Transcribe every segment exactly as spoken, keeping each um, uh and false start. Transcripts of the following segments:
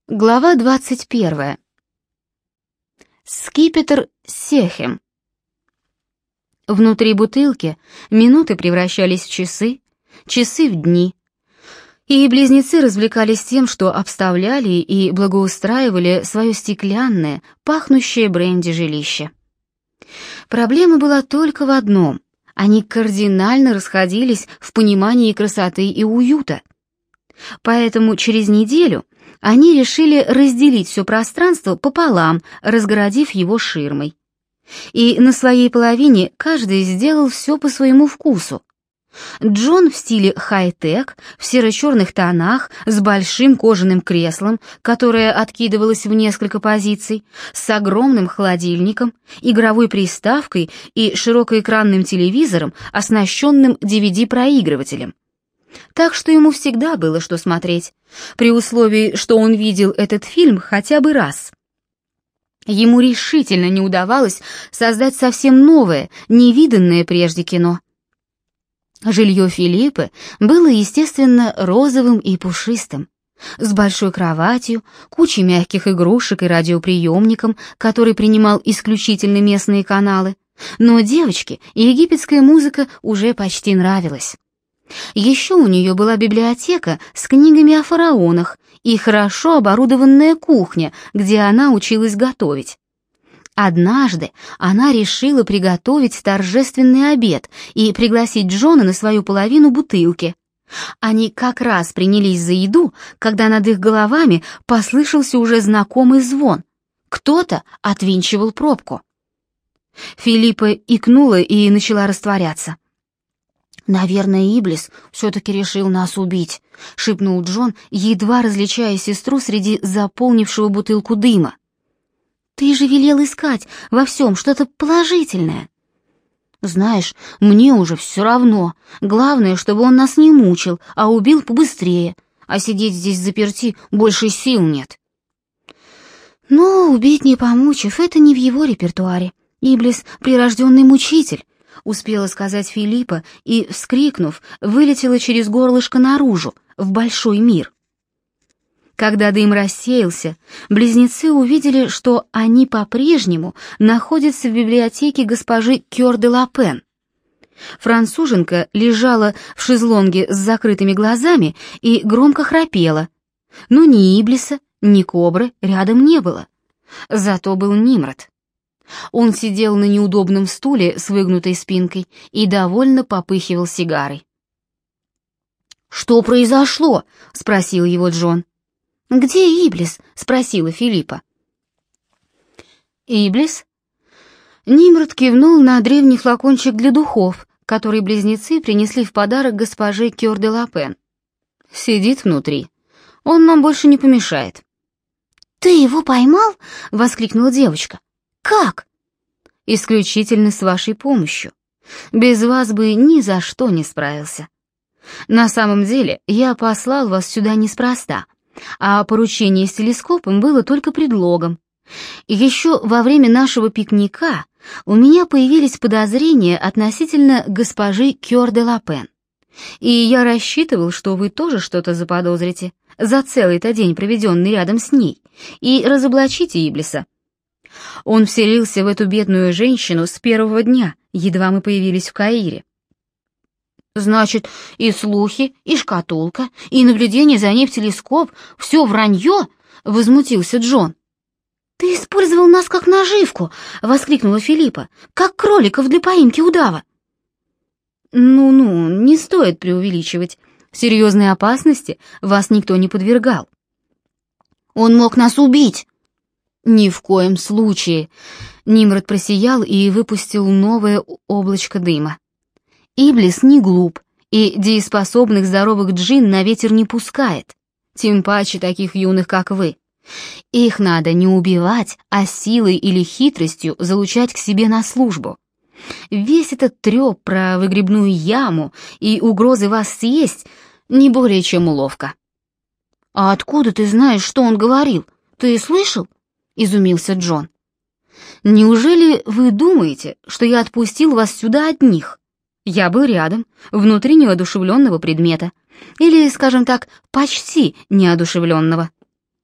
Глава двадцать первая. Скипетр Секхем. Внутри бутылки минуты превращались в часы, часы в дни, и близнецы развлекались тем, что обставляли и благоустраивали свое стеклянное, пахнущее бренди жилище. Проблема была только в одном: они кардинально расходились в понимании красоты и уюта. Поэтому через неделю они решили разделить все пространство пополам, разгородив его ширмой. И на своей половине каждый сделал все по своему вкусу. Джон в стиле хай-тек, в серо-черных тонах, с большим кожаным креслом, которое откидывалось в несколько позиций, с огромным холодильником, игровой приставкой и широкоэкранным телевизором, оснащенным ди ви ди-проигрывателем. Так что ему всегда было что смотреть, при условии, что он видел этот фильм хотя бы раз. Ему решительно не удавалось создать совсем новое, невиданное прежде кино. Жилье Филиппы было, естественно, розовым и пушистым, с большой кроватью, кучей мягких игрушек и радиоприемником, который принимал исключительно местные каналы, но девочке египетская музыка уже почти нравилась. Еще у нее была библиотека с книгами о фараонах и хорошо оборудованная кухня, где она училась готовить. Однажды она решила приготовить торжественный обед и пригласить Джона на свою половину бутылки. Они как раз принялись за еду, когда над их головами послышался уже знакомый звон. Кто-то отвинчивал пробку. Филиппа икнула и начала растворяться. «Наверное, Иблис все-таки решил нас убить», — шепнул Джон, едва различая сестру среди заполнившего бутылку дыма. «Ты же велел искать во всем что-то положительное». «Знаешь, мне уже все равно. Главное, чтобы он нас не мучил, а убил побыстрее, а сидеть здесь заперти больше сил нет». «Но убить не помучив — это не в его репертуаре. Иблис — прирожденный мучитель», — успела сказать Филиппа и, вскрикнув, вылетела через горлышко наружу, в большой мир. Когда дым рассеялся, близнецы увидели, что они по-прежнему находятся в библиотеке госпожи Кёр де Лапен. Француженка лежала в шезлонге с закрытыми глазами и громко храпела, но ни Иблиса, ни Кобры рядом не было. Зато был Нимрод. Он сидел на неудобном стуле с выгнутой спинкой и довольно попыхивал сигарой. «Что произошло?» — спросил его Джон. «Где Иблис?» — спросила Филиппа. «Иблис?» Нимрод кивнул на древний флакончик для духов, который близнецы принесли в подарок госпоже Кёр де Лапен. «Сидит внутри. Он нам больше не помешает». «Ты его поймал?» — воскликнула девочка. «Как?» «Исключительно с вашей помощью. Без вас бы ни за что не справился. На самом деле, я послал вас сюда неспроста, а поручение с телескопом было только предлогом. Еще во время нашего пикника у меня появились подозрения относительно госпожи Кёр де Лапен, и я рассчитывал, что вы тоже что-то заподозрите за целый-то день, проведенный рядом с ней, и разоблачите Иблиса. Он вселился в эту бедную женщину с первого дня, едва мы появились в Каире». «Значит, и слухи, и шкатулка, и наблюдение за ней в телескоп — все вранье?» — возмутился Джон. «Ты использовал нас как наживку!» — воскликнула Филиппа. «Как кроликов для поимки удава!» «Ну-ну, не стоит преувеличивать. Серьезной опасности вас никто не подвергал». «Он мог нас убить!» «Ни в коем случае!» Нимрод просиял и выпустил новое облачко дыма. «Иблис не глуп, и дееспособных здоровых джинн на ветер не пускает, тем паче таких юных, как вы. Их надо не убивать, а силой или хитростью залучать к себе на службу. Весь этот трёп про выгребную яму и угрозы вас съесть не более чем уловка». «А откуда ты знаешь, что он говорил? Ты слышал?» — изумился Джон. «Неужели вы думаете, что я отпустил вас сюда одних? Я был рядом, внутри неодушевленного предмета, или, скажем так, почти неодушевленного».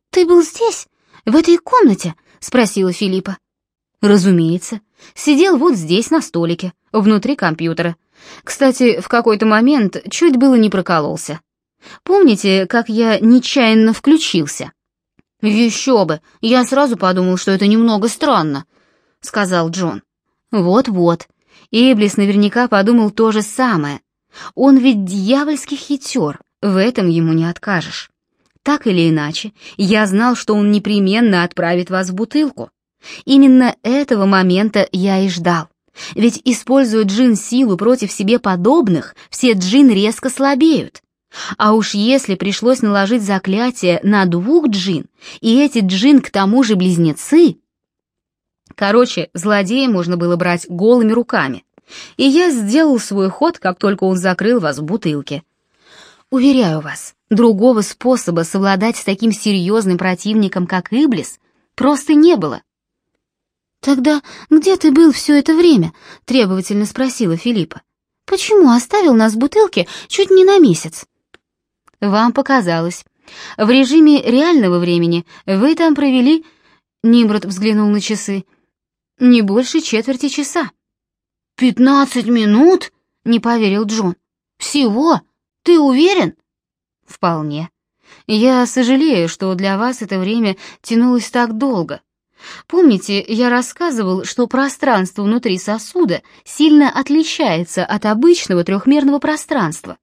«Ты был здесь, в этой комнате?» — спросила Филиппа. «Разумеется. Сидел вот здесь, на столике, внутри компьютера. Кстати, в какой-то момент чуть было не прокололся. Помните, как я нечаянно включился?» «Еще бы! Я сразу подумал, что это немного странно», — сказал Джон. «Вот-вот. Иблис наверняка подумал то же самое. Он ведь дьявольски хитер, в этом ему не откажешь. Так или иначе, я знал, что он непременно отправит вас в бутылку. Именно этого момента я и ждал. Ведь, используя джин-силу против себе подобных, все джин резко слабеют. А уж если пришлось наложить заклятие на двух джин, и эти джин к тому же близнецы... Короче, злодея можно было брать голыми руками. И я сделал свой ход, как только он закрыл вас в бутылке. Уверяю вас, другого способа совладать с таким серьезным противником, как Иблис, просто не было. «Тогда где ты был все это время?» — требовательно спросила Филиппа. «Почему оставил нас в бутылке чуть не на месяц?» «Вам показалось. В режиме реального времени вы там провели...» Нимрод взглянул на часы. «Не больше четверти часа». «Пятнадцать минут?» — не поверил Джон. «Всего? Ты уверен?» «Вполне. Я сожалею, что для вас это время тянулось так долго. Помните, я рассказывал, что пространство внутри сосуда сильно отличается от обычного трехмерного пространства?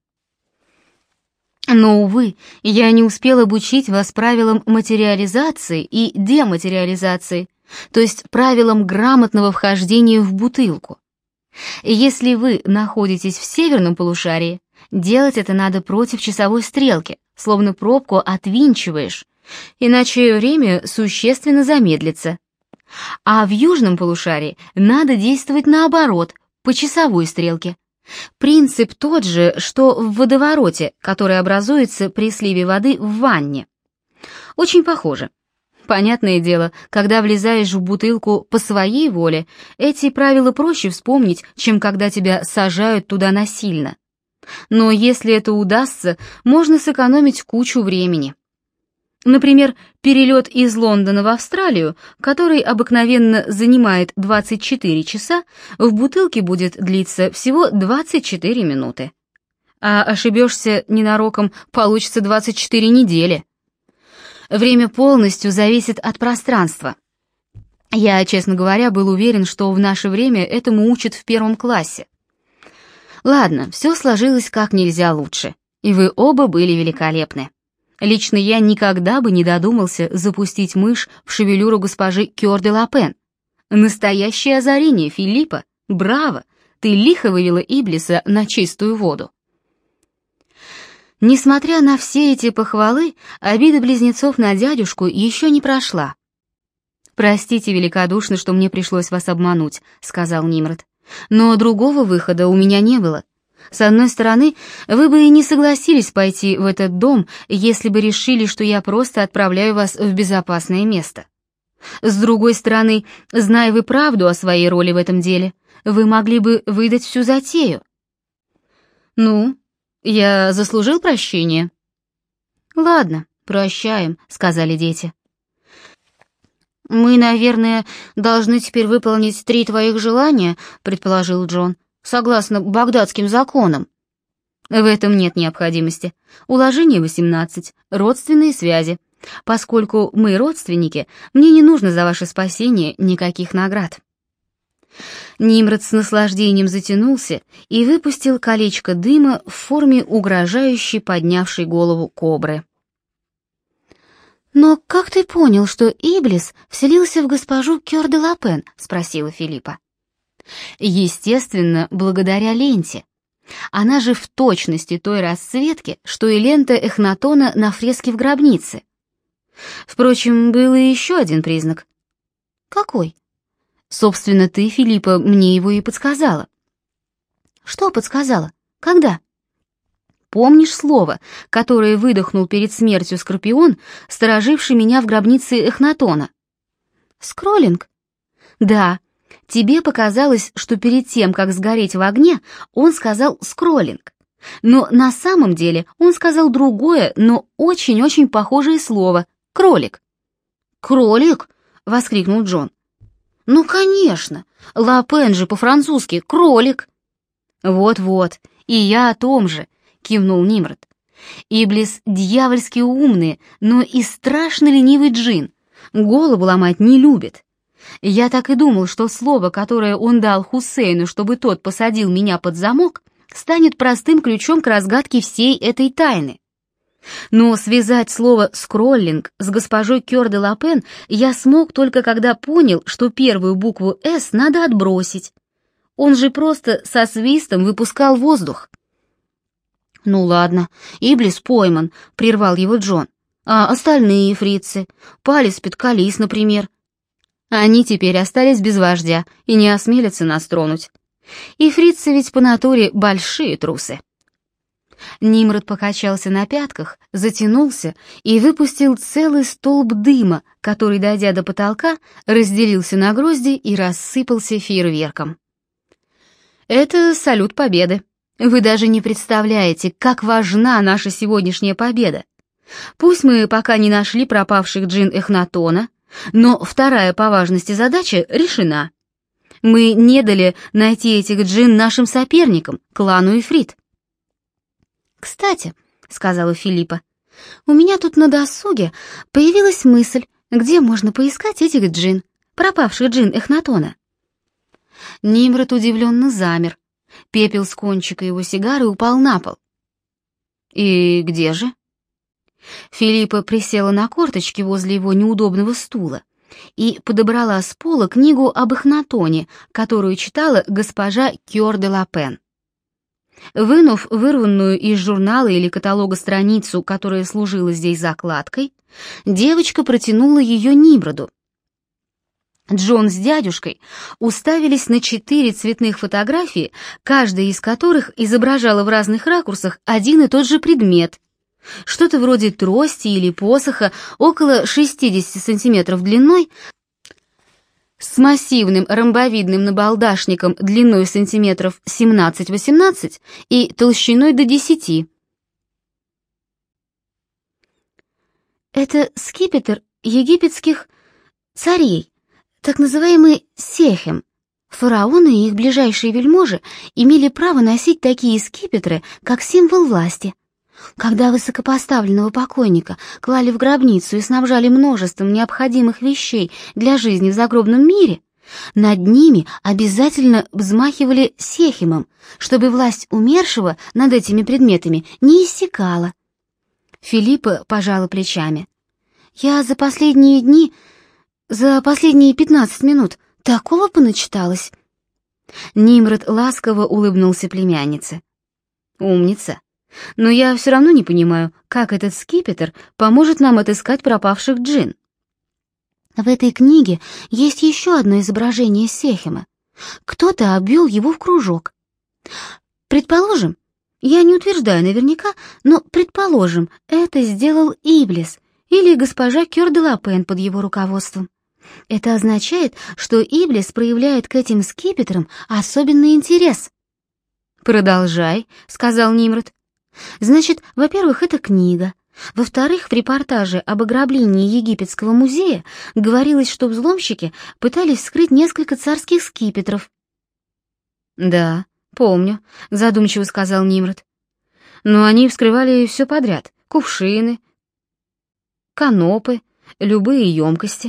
Но, увы, я не успел обучить вас правилам материализации и дематериализации, то есть правилам грамотного вхождения в бутылку. Если вы находитесь в северном полушарии, делать это надо против часовой стрелки, словно пробку отвинчиваешь, иначе время существенно замедлится. А в южном полушарии надо действовать наоборот, по часовой стрелке. Принцип тот же, что в водовороте, который образуется при сливе воды в ванне. Очень похоже. Понятное дело, когда влезаешь в бутылку по своей воле, эти правила проще вспомнить, чем когда тебя сажают туда насильно. Но если это удастся, можно сэкономить кучу времени. Например, перелет из Лондона в Австралию, который обыкновенно занимает двадцать четыре часа, в бутылке будет длиться всего двадцать четыре минуты. А ошибешься ненароком, получится двадцать четыре недели. Время полностью зависит от пространства. Я, честно говоря, был уверен, что в наше время этому учат в первом классе. Ладно, все сложилось как нельзя лучше, и вы оба были великолепны. Лично я никогда бы не додумался запустить мышь в шевелюру госпожи Кёр де Лапен. Настоящее озарение, Филиппа! Браво! Ты лихо вывела Иблиса на чистую воду. Несмотря на все эти похвалы, обида близнецов на дядюшку еще не прошла. «Простите великодушно, что мне пришлось вас обмануть», — сказал Нимрод. «Но другого выхода у меня не было. С одной стороны, вы бы и не согласились пойти в этот дом, если бы решили, что я просто отправляю вас в безопасное место. С другой стороны, зная вы правду о своей роли в этом деле, вы могли бы выдать всю затею». «Ну, я заслужил прощения?» «Ладно, прощаем», — сказали дети. «Мы, наверное, должны теперь выполнить три твоих желания», — предположил Джон. «Согласно багдадским законам». В этом нет необходимости. Уложение восемнадцать. Родственные связи. Поскольку мы родственники, мне не нужно за ваше спасение никаких наград. Нимрод с наслаждением затянулся и выпустил колечко дыма в форме угрожающей поднявшей голову кобры. «Но как ты понял, что Иблис вселился в госпожу Кёр де Лапен?» — спросила Филиппа. «Естественно, благодаря ленте. Она же в точности той расцветки, что и лента Эхнатона на фреске в гробнице. Впрочем, был и еще один признак». «Какой?» «Собственно, ты, Филиппа, мне его и подсказала». «Что подсказала? Когда?» «Помнишь слово, которое выдохнул перед смертью Скорпион, стороживший меня в гробнице Эхнатона?» «Скроллинг?» «Да. Тебе показалось, что перед тем, как сгореть в огне, он сказал «скроллинг». Но на самом деле он сказал другое, но очень-очень похожее слово — «кролик». «Кролик?» — воскликнул Джон. «Ну, конечно, Лапен же по-французски кролик». «Вот-вот, и я о том же», — кивнул Нимрод. «Иблис дьявольски умный, но и страшно ленивый джин. Голову ломать не любит. Я так и думал, что слово, которое он дал Хусейну, чтобы тот посадил меня под замок, станет простым ключом к разгадке всей этой тайны. Но связать слово «скроллинг» с госпожой Кёр де Лапен я смог только когда понял, что первую букву «С» надо отбросить. Он же просто со свистом выпускал воздух. «Ну ладно, Иблис пойман», — прервал его Джон. «А остальные фрицы? Палис Петкалис, например?» Они теперь остались без вождя и не осмелятся нас тронуть. И фрицы ведь по натуре большие трусы. Нимрод покачался на пятках, затянулся и выпустил целый столб дыма, который, дойдя до потолка, разделился на грозди и рассыпался фейерверком. «Это салют победы. Вы даже не представляете, как важна наша сегодняшняя победа. Пусть мы пока не нашли пропавших джин Эхнатона, но вторая по важности задача решена. Мы не дали найти этих джин нашим соперникам, клану Ифрит». «Кстати», — сказала Филиппа, — «у меня тут на досуге появилась мысль, где можно поискать этих джин, пропавших джин Эхнатона». Нимрод удивленно замер. Пепел с кончика его сигары упал на пол. «И где же?» Филиппа присела на корточки возле его неудобного стула и подобрала с пола книгу об Эхнатоне, которую читала госпожа Кёр де Лапен. Вынув вырванную из журнала или каталога страницу, которая служила здесь закладкой, девочка протянула ее Нимроду. Джон с дядюшкой уставились на четыре цветных фотографии, каждая из которых изображала в разных ракурсах один и тот же предмет. Что-то вроде трости или посоха около шестидесяти сантиметров длиной, с массивным ромбовидным набалдашником длиной сантиметров семнадцать-восемнадцать и толщиной до десяти. Это скипетр египетских царей, так называемый Сехем. Фараоны и их ближайшие вельможи имели право носить такие скипетры, как символ власти. Когда высокопоставленного покойника клали в гробницу и снабжали множеством необходимых вещей для жизни в загробном мире, над ними обязательно взмахивали сехимом, чтобы власть умершего над этими предметами не иссякала. Филиппа пожала плечами. «Я за последние дни, за последние пятнадцать минут такого поначиталась». Нимрод ласково улыбнулся племяннице. «Умница. Но я все равно не понимаю, как этот скипетр поможет нам отыскать пропавших джин». В этой книге есть еще одно изображение Сехема. Кто-то обвел его в кружок. Предположим, я не утверждаю наверняка, но предположим, это сделал Иблис или госпожа Кёр де Лапен под его руководством. Это означает, что Иблис проявляет к этим скипетрам особенный интерес. «Продолжай», — сказал Нимрод. «Значит, во-первых, это книга. Во-вторых, в репортаже об ограблении египетского музея говорилось, что взломщики пытались вскрыть несколько царских скипетров». «Да, помню», — задумчиво сказал Нимрод. «Но они вскрывали все подряд: кувшины, канопы, любые емкости».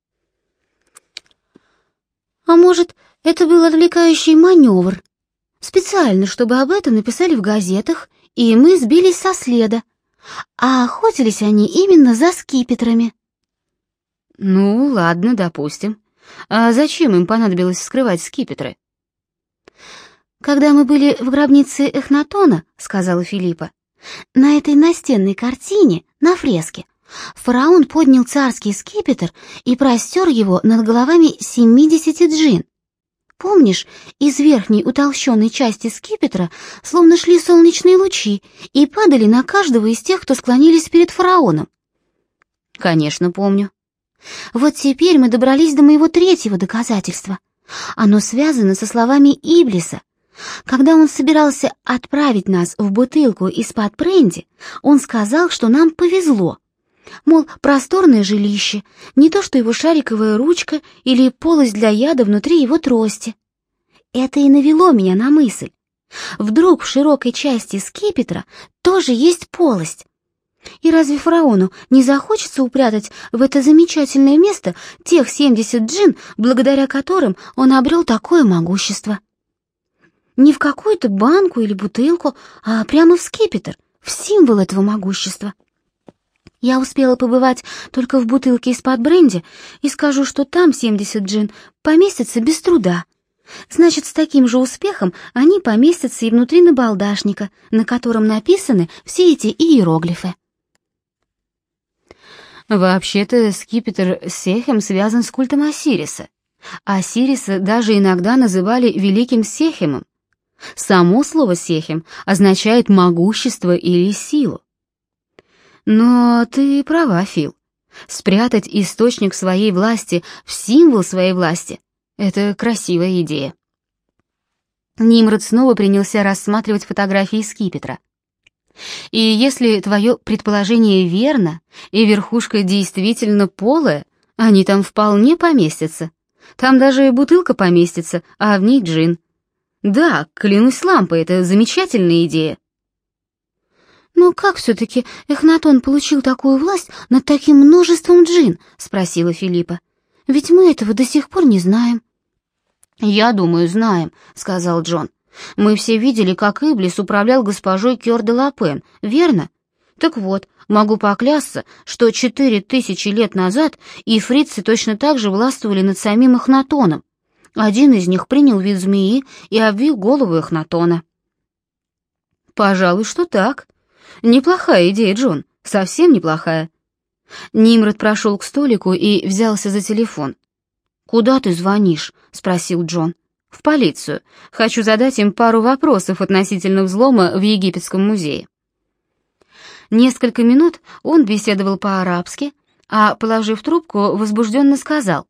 «А может, это был отвлекающий маневр? Специально, чтобы об этом написали в газетах, и мы сбились со следа. А охотились они именно за скипетрами». «Ну, ладно, допустим. А зачем им понадобилось вскрывать скипетры?» «Когда мы были в гробнице Эхнатона, — сказала Филиппа, — на этой настенной картине, на фреске, фараон поднял царский скипетр и простер его над головами семидесяти джин. Помнишь, из верхней утолщенной части скипетра словно шли солнечные лучи и падали на каждого из тех, кто склонились перед фараоном?» «Конечно, помню». «Вот теперь мы добрались до моего третьего доказательства. Оно связано со словами Иблиса. Когда он собирался отправить нас в бутылку из-под бренди, он сказал, что нам повезло. Мол, просторное жилище, не то что его шариковая ручка или полость для яда внутри его трости. Это и навело меня на мысль. Вдруг в широкой части скипетра тоже есть полость? И разве фараону не захочется упрятать в это замечательное место тех семьдесят джин, благодаря которым он обрел такое могущество? Не в какую-то банку или бутылку, а прямо в скипетр, в символ этого могущества. Я успела побывать только в бутылке из-под бренди и скажу, что там семьдесят джин поместятся без труда. Значит, с таким же успехом они поместятся и внутри набалдашника, на котором написаны все эти иероглифы. Вообще-то скипетр Сехем связан с культом Осириса. Осириса даже иногда называли Великим Сехемом. Само слово «сехем» означает «могущество» или «силу». Но ты права, Фил. Спрятать источник своей власти в символ своей власти — это красивая идея. Нимрод снова принялся рассматривать фотографии скипетра. И если твое предположение верно, и верхушка действительно полая, они там вполне поместятся. Там даже бутылка поместится, а в ней джин. Да, клянусь лампой, это замечательная идея. «Но как все-таки Эхнатон получил такую власть над таким множеством джин?» — спросила Филиппа. «Ведь мы этого до сих пор не знаем». «Я думаю, знаем», — сказал Джон. «Мы все видели, как Иблис управлял госпожой Кёр-де-Лапен, верно? Так вот, могу поклясться, что четыре тысячи лет назад ифритцы точно так же властвовали над самим Эхнатоном. Один из них принял вид змеи и обвил голову Эхнатона». «Пожалуй, что так. Неплохая идея, Джон, совсем неплохая». Нимрод прошел к столику и взялся за телефон. «Куда ты звонишь?» — спросил Джон. «В полицию. Хочу задать им пару вопросов относительно взлома в Египетском музее». Несколько минут он беседовал по-арабски, а, положив трубку, возбужденно сказал: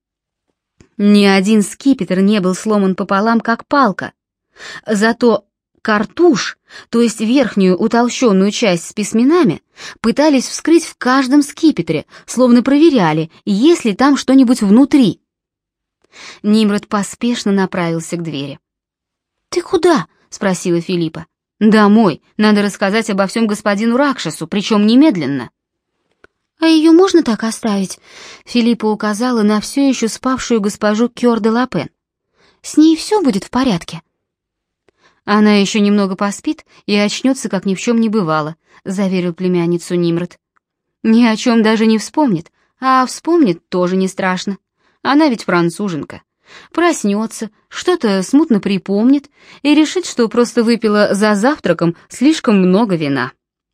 «Ни один скипетр не был сломан пополам, как палка. Зато картуш, то есть верхнюю утолщенную часть с письменами, пытались вскрыть в каждом скипетре, словно проверяли, есть ли там что-нибудь внутри». Нимрод поспешно направился к двери. «Ты куда?» — спросила Филиппа. «Домой. Надо рассказать обо всем господину Ракшасу, причем немедленно». «А ее можно так оставить?» — Филиппа указала на все еще спавшую госпожу Кёр-де-Лапен. «С ней все будет в порядке». «Она еще немного поспит и очнется, как ни в чем не бывало», — заверил племянницу Нимрод. «Ни о чем даже не вспомнит, а вспомнит тоже не страшно. Она ведь француженка. Проснется, что-то смутно припомнит и решит, что просто выпила за завтраком слишком много вина».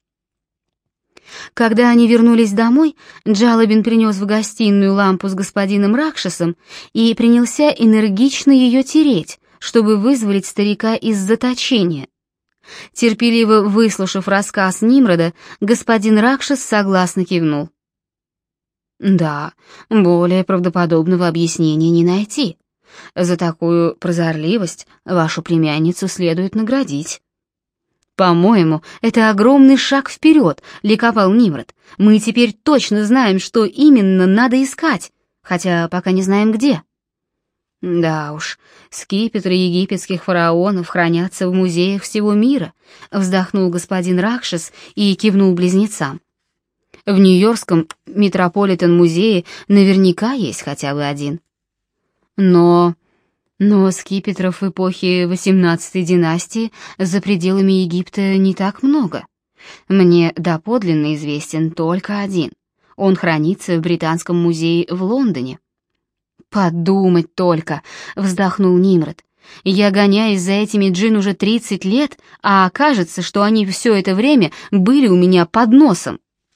Когда они вернулись домой, Джалабин принес в гостиную лампу с господином Ракшасом и принялся энергично ее тереть, чтобы вызволить старика из заточения. Терпеливо выслушав рассказ Нимрода, господин Ракшас согласно кивнул. «Да, более правдоподобного объяснения не найти. За такую прозорливость вашу племянницу следует наградить». «По-моему, это огромный шаг вперед», — ликовал Нимрод. «Мы теперь точно знаем, что именно надо искать, хотя пока не знаем где». «Да уж, скипетры египетских фараонов хранятся в музеях всего мира», — вздохнул господин Ракшас и кивнул близнецам. «В Нью-Йоркском Метрополитен-музее наверняка есть хотя бы один». «Но... но скипетров эпохи восемнадцатой династии за пределами Египта не так много. Мне доподлинно известен только один. Он хранится в Британском музее в Лондоне». «Подумать только», — вздохнул Нимрод. «Я гоняюсь за этими джин уже тридцать лет, а окажется, что они все это время были у меня под носом».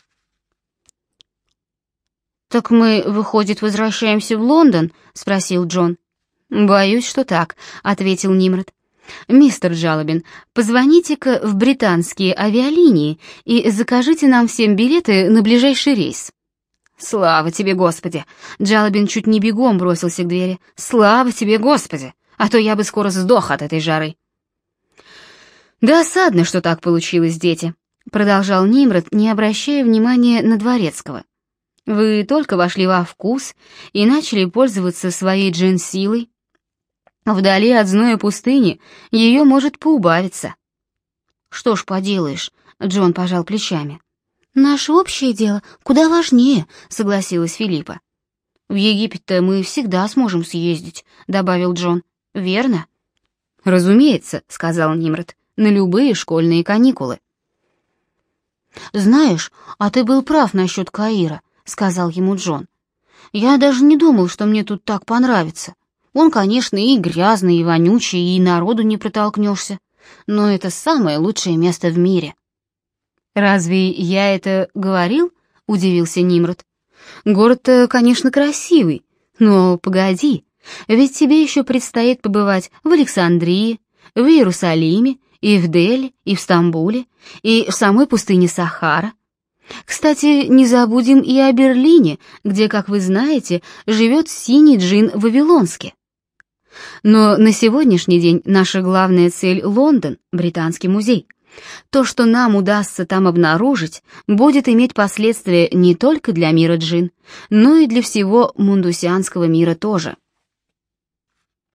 «Так мы, выходит, возвращаемся в Лондон?» — спросил Джон. «Боюсь, что так», — ответил Нимрод. «Мистер Джалабин, позвоните-ка в британские авиалинии и закажите нам всем билеты на ближайший рейс». «Слава тебе, Господи!» Джалабин чуть не бегом бросился к двери. «Слава тебе, Господи! А то я бы скоро сдох от этой жары». «Досадно, что так получилось, дети. продолжал Нимрод, не обращая внимания на Дворецкого. «Вы только вошли во вкус и начали пользоваться своей джин-силой. Вдали от зноя пустыни ее может поубавиться». «Что ж поделаешь», — Джон пожал плечами. «Наше общее дело куда важнее», — согласилась Филиппа. «В Египет-то мы всегда сможем съездить», — добавил Джон. «Верно?» «Разумеется», — сказал Нимрод, — «на любые школьные каникулы». «Знаешь, а ты был прав насчет Каира», — сказал ему Джон. «Я даже не думал, что мне тут так понравится. Он, конечно, и грязный, и вонючий, и народу не протолкнешься, но это самое лучшее место в мире». «Разве я это говорил?» — удивился Нимрод. «Город-то, конечно, красивый, но погоди, ведь тебе еще предстоит побывать в Александрии, в Иерусалиме, и в Дели, и в Стамбуле, и в самой пустыне Сахара. Кстати, не забудем и о Берлине, где, как вы знаете, живет синий джин Вавилонский. Но на сегодняшний день наша главная цель — Лондон, Британский музей. То, что нам удастся там обнаружить, будет иметь последствия не только для мира джин, но и для всего мундусианского мира тоже».